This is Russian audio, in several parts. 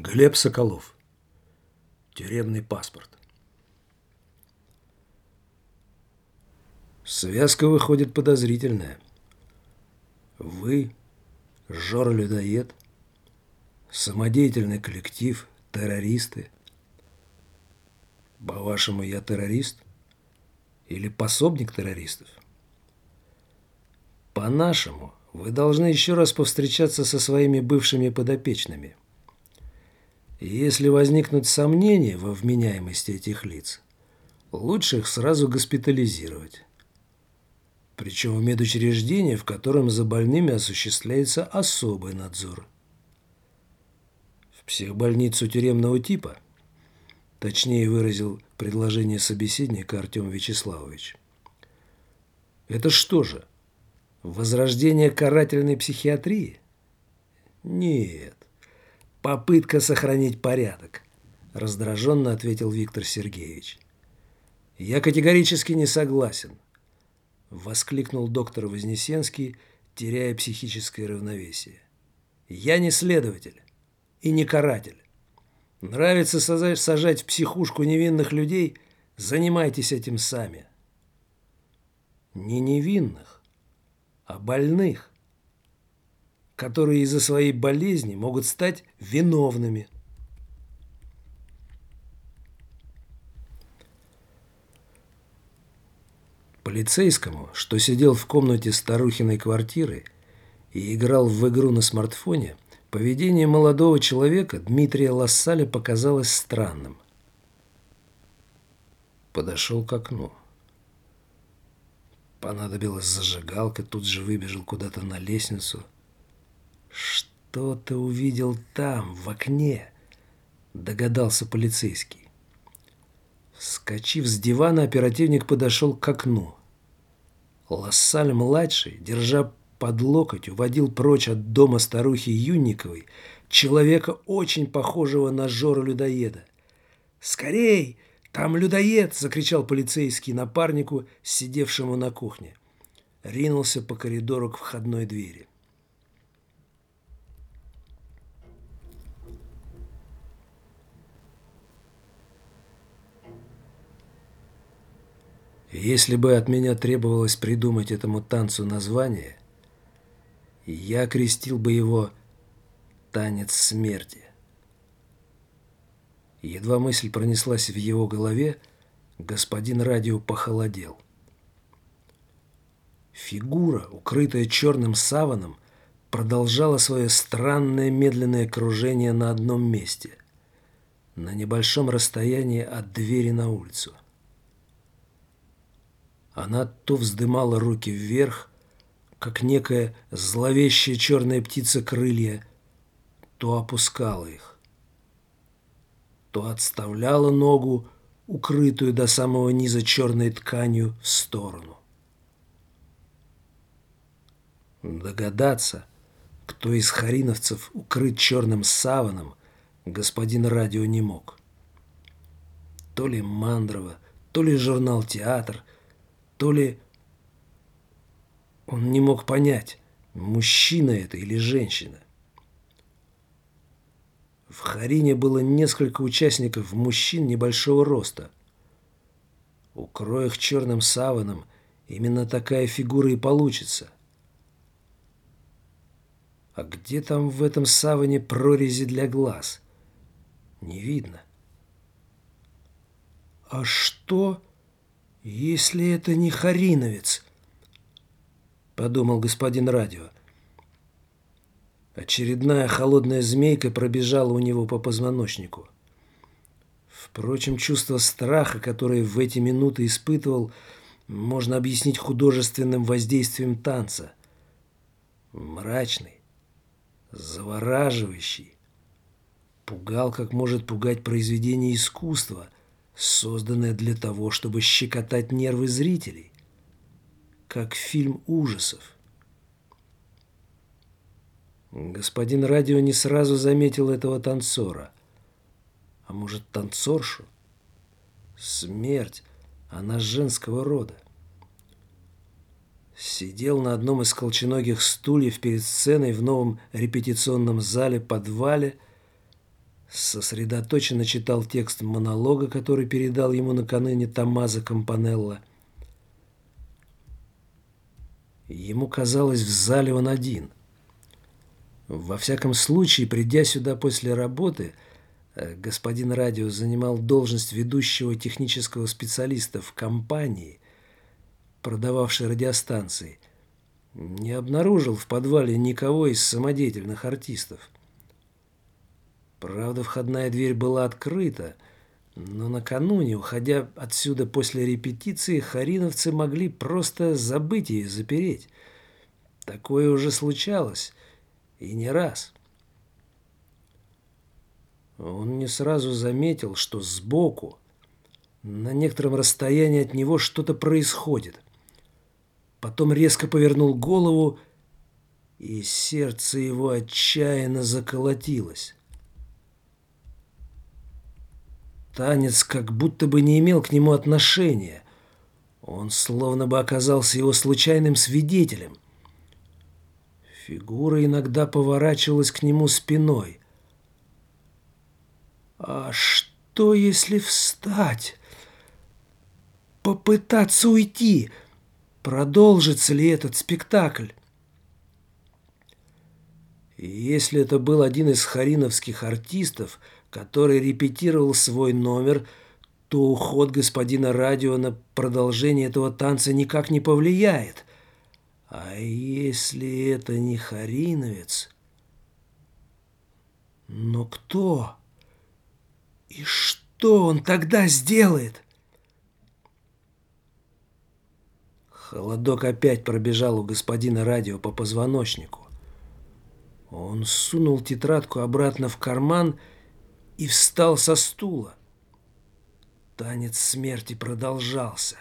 Глеб Соколов. Тюремный паспорт. Связка выходит подозрительная. Вы, Жора-людоед, самодеятельный коллектив, террористы. По-вашему, я террорист? Или пособник террористов? По-нашему, вы должны еще раз повстречаться со своими бывшими подопечными. И если возникнут сомнения во вменяемости этих лиц, лучше их сразу госпитализировать. Причем в медучреждении, в котором за больными осуществляется особый надзор. В психбольницу тюремного типа, точнее выразил предложение собеседника Артем Вячеславович. Это что же, возрождение карательной психиатрии? Нет. Попытка сохранить порядок, раздраженно ответил Виктор Сергеевич. Я категорически не согласен, воскликнул доктор Вознесенский, теряя психическое равновесие. Я не следователь и не каратель. Нравится сажать в психушку невинных людей? Занимайтесь этим сами. Не невинных, а больных, которые из-за своей болезни могут стать виновными. Полицейскому, что сидел в комнате старухиной квартиры и играл в игру на смартфоне, поведение молодого человека Дмитрия Лассаля показалось странным. Подошел к окну. Понадобилась зажигалка, тут же выбежал куда-то на лестницу. «Что ты увидел там, в окне?» – догадался полицейский. Вскочив с дивана, оперативник подошел к окну. Лассаль-младший, держа под локоть, уводил прочь от дома старухи Юнниковой человека, очень похожего на Жору-людоеда. «Скорей! Там людоед!» – закричал полицейский напарнику, сидевшему на кухне. Ринулся по коридору к входной двери. Если бы от меня требовалось придумать этому танцу название, я окрестил бы его «Танец смерти». Едва мысль пронеслась в его голове, господин радио похолодел. Фигура, укрытая черным саваном, продолжала свое странное медленное кружение на одном месте, на небольшом расстоянии от двери на улицу. Она то вздымала руки вверх, как некая зловещая черная птица крылья, то опускала их, то отставляла ногу, укрытую до самого низа черной тканью, в сторону. Догадаться, кто из хариновцев укрыт черным саваном, господин радио не мог. То ли Мандрова, то ли журнал «Театр», то ли он не мог понять, мужчина это или женщина. В Харине было несколько участников мужчин небольшого роста. Укрой их черным саваном, именно такая фигура и получится. А где там в этом саване прорези для глаз? Не видно. А что, если это не хариновец? Подумал господин радио. Очередная холодная змейка пробежала у него по позвоночнику. Впрочем, чувство страха, которое в эти минуты испытывал, можно объяснить художественным воздействием танца. Мрачный, завораживающий. Пугал, как может пугать произведение искусства, созданное для того, чтобы щекотать нервы зрителей, как фильм ужасов. Господин радио не сразу заметил этого танцора. А может, танцоршу? Смерть, она женского рода. Сидел на одном из колченогих стульев перед сценой в новом репетиционном зале-подвале, сосредоточенно читал текст монолога, который передал ему накануне Томмазо Кампанелло. Ему казалось, в зале он один. Во всяком случае, придя сюда после работы, господин Радио занимал должность ведущего технического специалиста в компании, продававшей радиостанции, не обнаружил в подвале никого из самодеятельных артистов. Правда, входная дверь была открыта, но накануне, уходя отсюда после репетиции, хариновцы могли просто забыть ее запереть. Такое уже случалось, и не раз. Он не сразу заметил, что сбоку, на некотором расстоянии от него, что-то происходит. Потом резко повернул голову, и сердце его отчаянно заколотилось. Танец как будто бы не имел к нему отношения. Он словно бы оказался его случайным свидетелем. Фигура иногда поворачивалась к нему спиной. А что, если встать? Попытаться уйти? Продолжится ли этот спектакль? И если это был один из хариновских артистов, который репетировал свой номер, то уход господина Радио на продолжение этого танца никак не повлияет. А если это не хариновец? Но кто? И что он тогда сделает? Холодок опять пробежал у господина Радио по позвоночнику. Он сунул тетрадку обратно в карман и встал со стула. Танец смерти продолжался.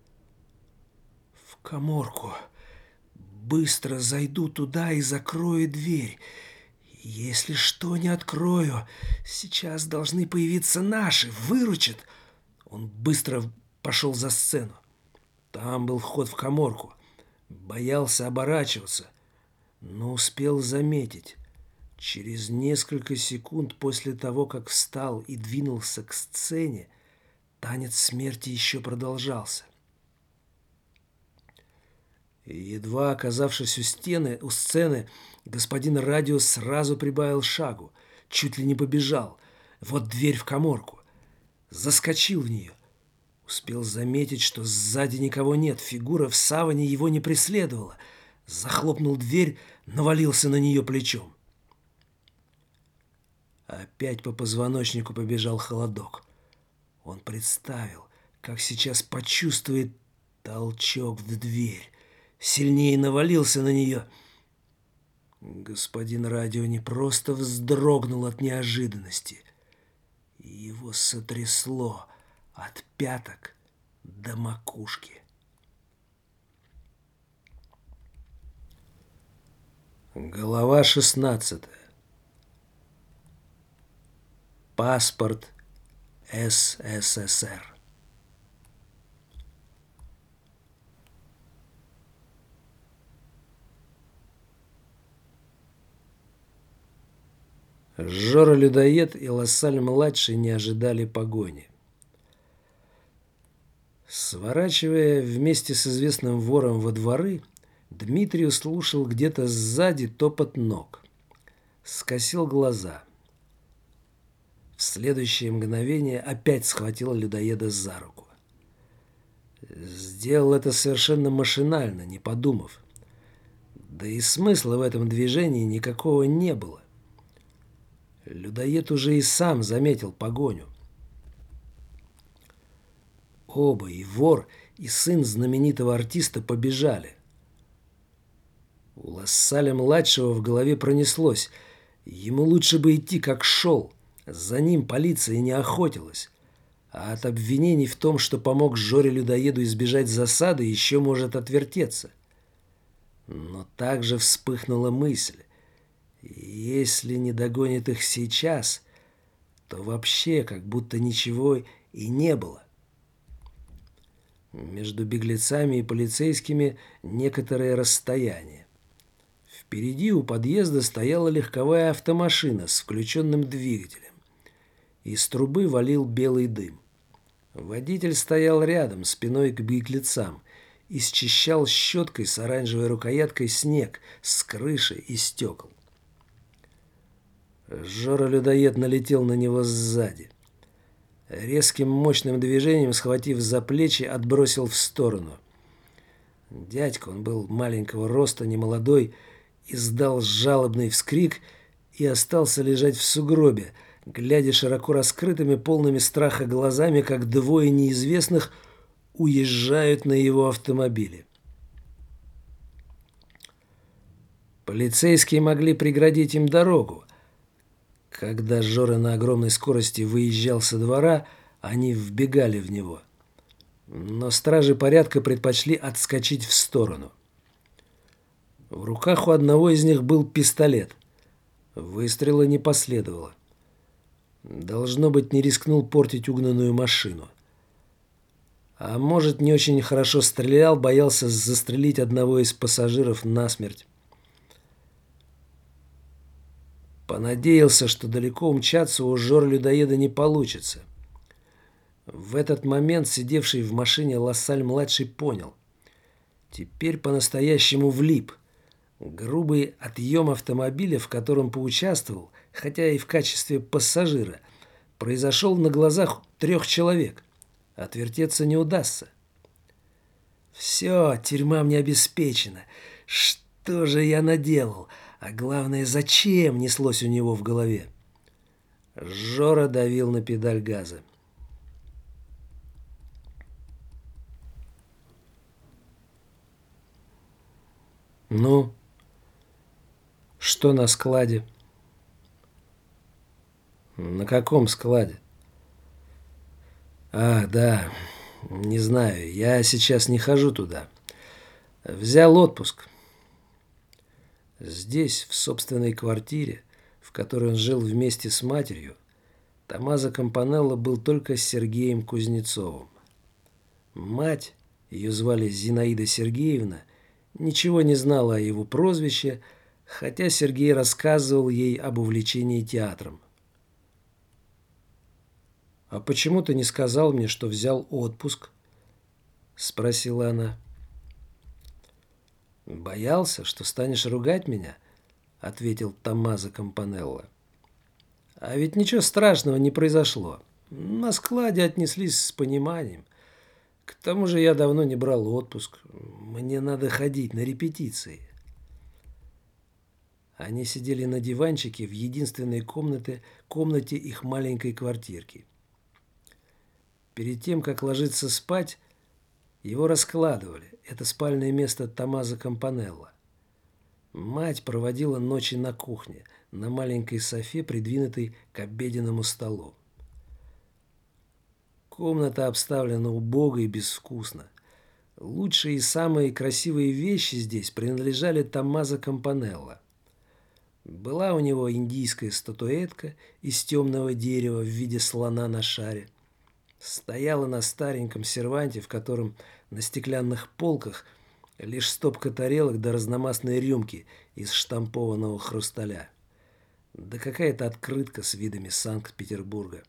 В каморку. Быстро зайду туда и закрою дверь. Если что, не открою. Сейчас должны появиться наши, выручат. Он быстро пошел за сцену. Там был вход в каморку. Боялся оборачиваться, но успел заметить. Через несколько секунд после того, как встал и двинулся к сцене, танец смерти еще продолжался. Едва оказавшись у сцены, господин Радио сразу прибавил шагу, чуть ли не побежал. Вот дверь в каморку. Заскочил в нее. Успел заметить, что сзади никого нет, фигура в саване его не преследовала. Захлопнул дверь, навалился на нее плечом. Опять по позвоночнику побежал холодок. Он представил, как сейчас почувствует толчок в дверь. Сильнее навалился на нее. Господин Радио не просто вздрогнул от неожиданности. Его сотрясло от пяток до макушки. Глава 16. Паспорт СССР. Жора-людоед и Лассаль-младший не ожидали погони. Сворачивая вместе с известным вором во дворы, Дмитрий услышал где-то сзади топот ног. Скосил глаза. В следующее мгновение опять схватил людоеда за руку. Сделал это совершенно машинально, не подумав. Да и смысла в этом движении никакого не было. Людоед уже и сам заметил погоню. Оба, и вор, и сын знаменитого артиста, побежали. У Лассаля-младшего в голове пронеслось: ему лучше бы идти как шел, за ним полиция не охотилась, а от обвинений в том, что помог Жоре-людоеду избежать засады, еще может отвертеться. Но также вспыхнула мысль: если не догонит их сейчас, то вообще как будто ничего и не было. Между беглецами и полицейскими некоторое расстояние. Впереди у подъезда стояла легковая автомашина с включенным двигателем. Из трубы валил белый дым. Водитель стоял рядом, спиной к беглецам, и счищал щеткой с оранжевой рукояткой снег с крыши и стекол. Жора-людоед налетел на него сзади. Резким мощным движением, схватив за плечи, отбросил в сторону. Дядька, он был маленького роста, немолодой, издал жалобный вскрик и остался лежать в сугробе, глядя широко раскрытыми, полными страха глазами, как двое неизвестных уезжают на его автомобиле. Полицейские могли преградить им дорогу. Когда Жора на огромной скорости выезжал со двора, они вбегали в него. Но стражи порядка предпочли отскочить в сторону. В руках у одного из них был пистолет. Выстрела не последовало. Должно быть, не рискнул портить угнанную машину. А может, не очень хорошо стрелял, боялся застрелить одного из пассажиров насмерть. Понадеялся, что далеко умчаться у Жора-людоеда не получится. В этот момент сидевший в машине Лассаль-младший понял. Теперь по-настоящему влип. Грубый отъем автомобиля, в котором поучаствовал, хотя и в качестве пассажира, произошел на глазах 3 человек. Отвертеться не удастся. «Все, тюрьма мне обеспечена. Что же я наделал? А главное, зачем?» — неслось у него в голове. Жора давил на педаль газа. «Ну, что на складе?» «На каком складе?» «Ах, да, не знаю, я сейчас не хожу туда. Взял отпуск. Здесь, в собственной квартире, в которой он жил вместе с матерью, Томмазо Кампанелло был только с Сергеем Кузнецовым. Мать, ее звали Зинаида Сергеевна, ничего не знала о его прозвище, хотя Сергей рассказывал ей об увлечении театром. «А почему ты не сказал мне, что взял отпуск?» — спросила она. «Боялся, что станешь ругать меня?» — ответил Томмазо Кампанелло. «А ведь ничего страшного не произошло. На складе отнеслись с пониманием. К тому же я давно не брал отпуск. Мне надо ходить на репетиции». Они сидели на диванчике в единственной комнате их маленькой квартирки. Перед тем, как ложиться спать, его раскладывали. Это спальное место Томмазо Кампанелло. Мать проводила ночи на кухне, на маленькой софе, придвинутой к обеденному столу. Комната обставлена убого и безвкусно. Лучшие и самые красивые вещи здесь принадлежали Томмазо Кампанелло. Была у него индийская статуэтка из темного дерева в виде слона на шаре. Стояла на стареньком серванте, в котором на стеклянных полках лишь стопка тарелок да разномастные рюмки из штампованного хрусталя. Да какая-то открытка с видами Санкт-Петербурга.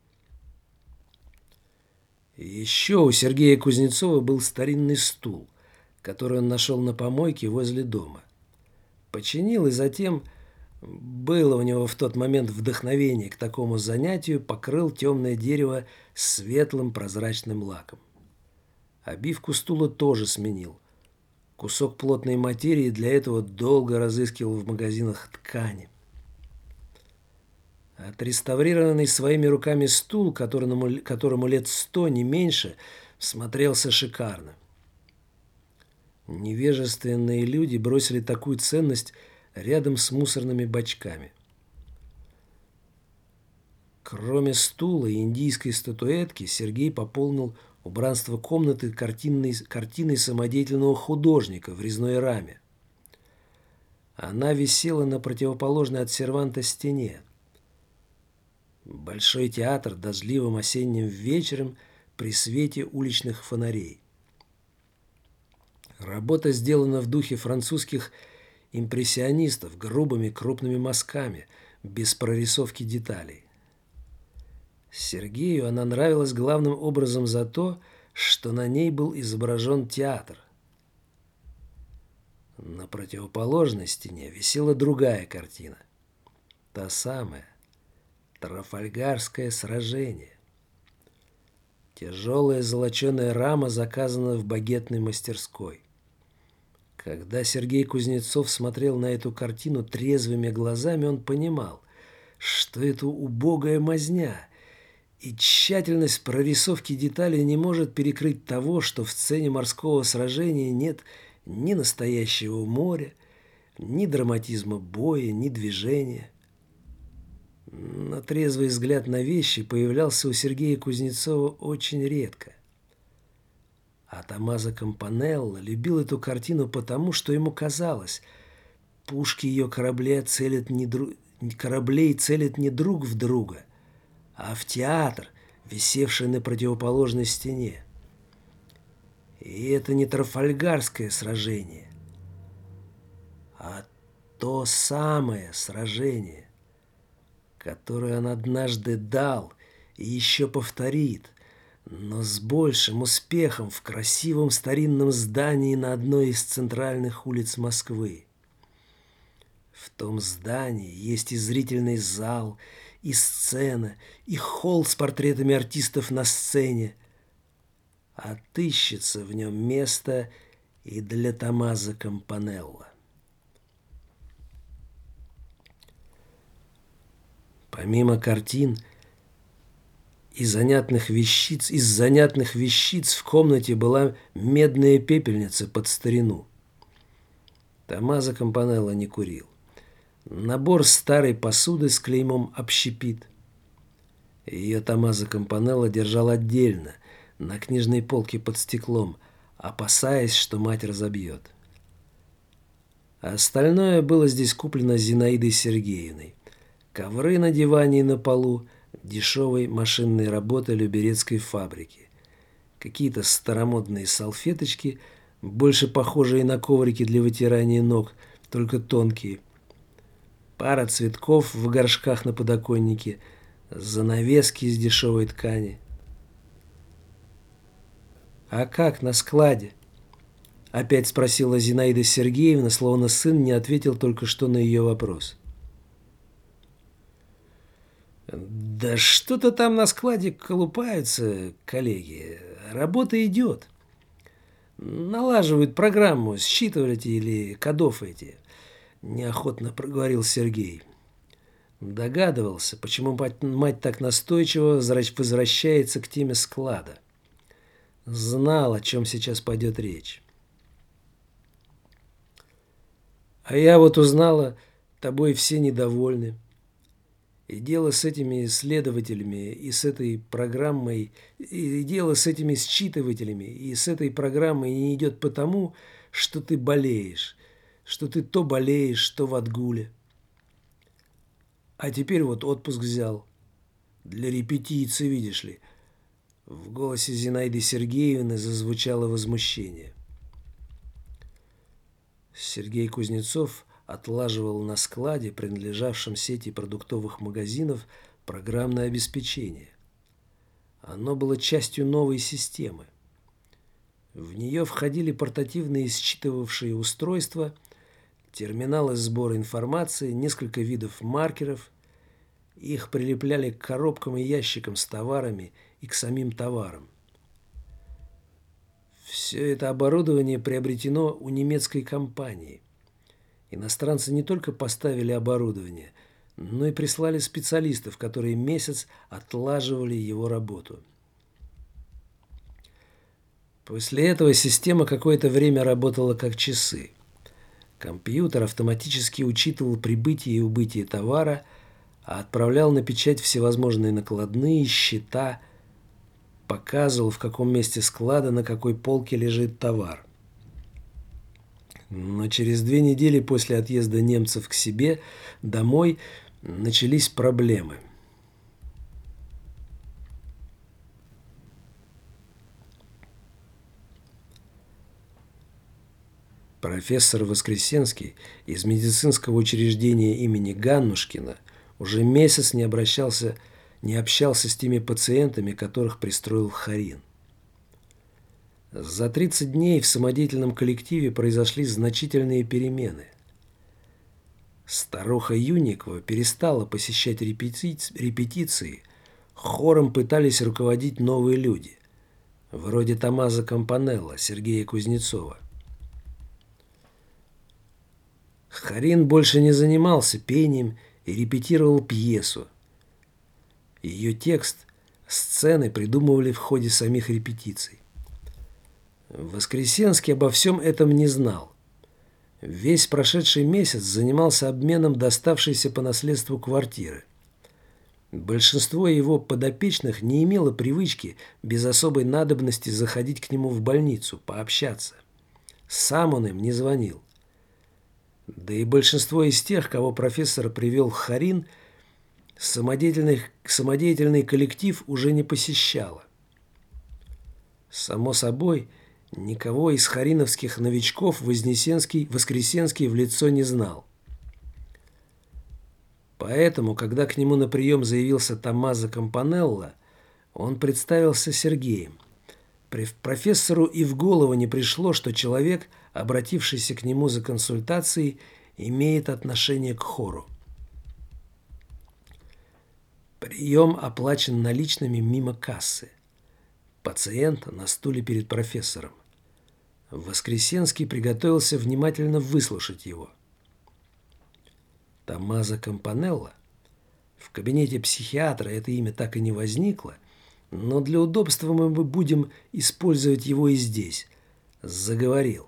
Еще у Сергея Кузнецова был старинный стул, который он нашел на помойке возле дома. Починил, и затем, было у него в тот момент вдохновение к такому занятию, покрыл темное дерево светлым прозрачным лаком. Обивку стула тоже сменил. Кусок плотной материи для этого долго разыскивал в магазинах ткани. Отреставрированный своими руками стул, которому лет 100, не меньше, смотрелся шикарно. Невежественные люди бросили такую ценность рядом с мусорными бачками. Кроме стула и индийской статуэтки, Сергей пополнил убранство комнаты картиной самодеятельного художника в резной раме. Она висела на противоположной от серванта стене. Большой театр дождливым осенним вечером при свете уличных фонарей. Работа сделана в духе французских импрессионистов грубыми крупными мазками, без прорисовки деталей. Сергею она нравилась главным образом за то, что на ней был изображен театр. На противоположной стене висела другая картина. Та самая Трафальгарское сражение. Тяжелая золоченая рама заказана в багетной мастерской. Когда Сергей Кузнецов смотрел на эту картину трезвыми глазами, он понимал, что это убогая мазня, и тщательность прорисовки деталей не может перекрыть того, что в сцене морского сражения нет ни настоящего моря, ни драматизма боя, ни движения. Но трезвый взгляд на вещи появлялся у Сергея Кузнецова очень редко. А Томмазо Кампанелло любил эту картину потому, что ему казалось, пушки ее кораблей целят не друг в друга, а в театр, висевший на противоположной стене. И это не Трафальгарское сражение, а то самое сражение, которое он однажды дал и еще повторит, но с большим успехом в красивом старинном здании на одной из центральных улиц Москвы. В том здании есть и зрительный зал, и сцена, и холл с портретами артистов на сцене. Отыщется в нем место и для Томмазо Кампанелло. Помимо картин, из занятных вещиц в комнате была медная пепельница под старину. Томмазо Кампанелло не курил. Набор старой посуды с клеймом «Общепит». Ее Томмазо Кампанелло держал отдельно, на книжной полке под стеклом, опасаясь, что мать разобьет. Остальное было здесь куплено Зинаидой Сергеевной. Ковры на диване и на полу дешевой машинной работы люберецкой фабрики. Какие-то старомодные салфеточки, больше похожие на коврики для вытирания ног, только тонкие. Пара цветков в горшках на подоконнике, занавески из дешевой ткани. «А как на складе?» — опять спросила Зинаида Сергеевна, словно сын не ответил только что на ее вопрос. «Да что-то там на складе колупаются, коллеги. Работа идет. Налаживают программу, считыватель или кодов эти», — неохотно проговорил Сергей. Догадывался, почему мать так настойчиво возвращается к теме склада. Знал, о чем сейчас пойдет речь. «А я вот узнала, тобой все недовольны. И дело с этими исследователями, и с этой программой, и дело с этими считывателями, и с этой программой не идет потому, что ты болеешь, что ты то болеешь, то в отгуле. А теперь вот отпуск взял. Для репетиции, видишь ли». В голосе Зинаиды Сергеевны зазвучало возмущение. Сергей Кузнецов отлаживал на складе, принадлежавшем сети продуктовых магазинов, программное обеспечение. Оно было частью новой системы. В нее входили портативные считывавшие устройства, терминалы сбора информации, несколько видов маркеров. Их прилепляли к коробкам и ящикам с товарами и к самим товарам. Все это оборудование приобретено у немецкой компании. Иностранцы не только поставили оборудование, но и прислали специалистов, которые месяц отлаживали его работу. После этого система какое-то время работала как часы. Компьютер автоматически учитывал прибытие и убытие товара, а отправлял на печать всевозможные накладные, счета, показывал, в каком месте склада, на какой полке лежит товар. Но через 2 недели после отъезда немцев к себе домой начались проблемы. Профессор Воскресенский из медицинского учреждения имени Ганнушкина уже месяц не обращался не общался с теми пациентами, которых пристроил Харин. За 30 дней в самодеятельном коллективе произошли значительные перемены. Старуха Юникова перестала посещать репетиции, хором пытались руководить новые люди, вроде Томмазо Кампанелло, Сергея Кузнецова. Харин больше не занимался пением и репетировал пьесу. Ее текст, сцены придумывали в ходе самих репетиций. Воскресенский обо всем этом не знал. Весь прошедший месяц занимался обменом доставшейся по наследству квартиры. Большинство его подопечных не имело привычки без особой надобности заходить к нему в больницу, пообщаться. Сам он им не звонил. Да и большинство из тех, кого профессор привел в Харин, самодеятельный коллектив уже не посещало. Само собой, никого из хариновских новичков Воскресенский в лицо не знал. Поэтому, когда к нему на прием заявился Томмазо Кампанелло, он представился Сергеем. Профессору и в голову не пришло, что человек, обратившийся к нему за консультацией, имеет отношение к хору. Прием оплачен наличными мимо кассы. Пациент на стуле перед профессором. Воскресенский приготовился внимательно выслушать его. Томмазо Кампанелло. В кабинете психиатра это имя так и не возникло, но для удобства мы будем использовать его и здесь. Заговорил.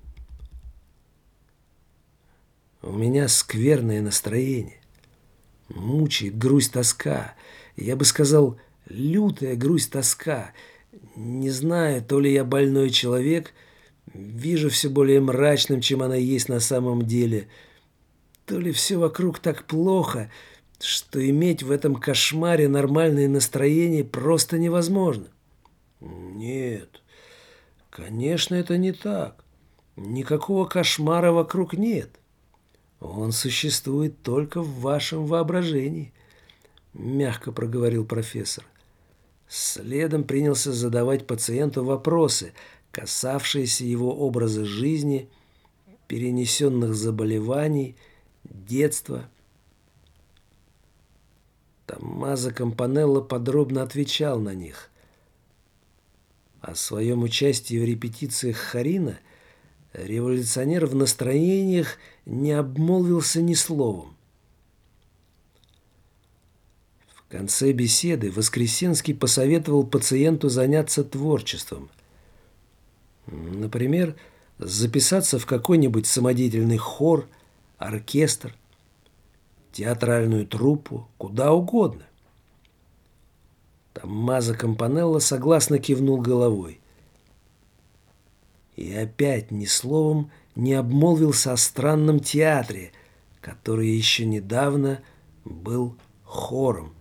У меня скверное настроение. Мучает грусть, тоска. Я бы сказал, лютая грусть, тоска. Не знаю, то ли я больной человек, вижу все более мрачным, чем она есть на самом деле, то ли все вокруг так плохо, что иметь в этом кошмаре нормальное настроение просто невозможно. Нет, конечно, это не так. Никакого кошмара вокруг нет. Он существует только в вашем воображении, мягко проговорил профессор. Следом принялся задавать пациенту вопросы, касавшиеся его образа жизни, перенесенных заболеваний, детства. Томмазо Кампанелло подробно отвечал на них. О своем участии в репетициях Харина революционер в настроениях не обмолвился ни словом. В конце беседы Воскресенский посоветовал пациенту заняться творчеством. Например, записаться в какой-нибудь самодеятельный хор, оркестр, театральную труппу, куда угодно. Томмазо Кампанелло согласно кивнул головой. И опять ни словом не обмолвился о странном театре, который еще недавно был хором.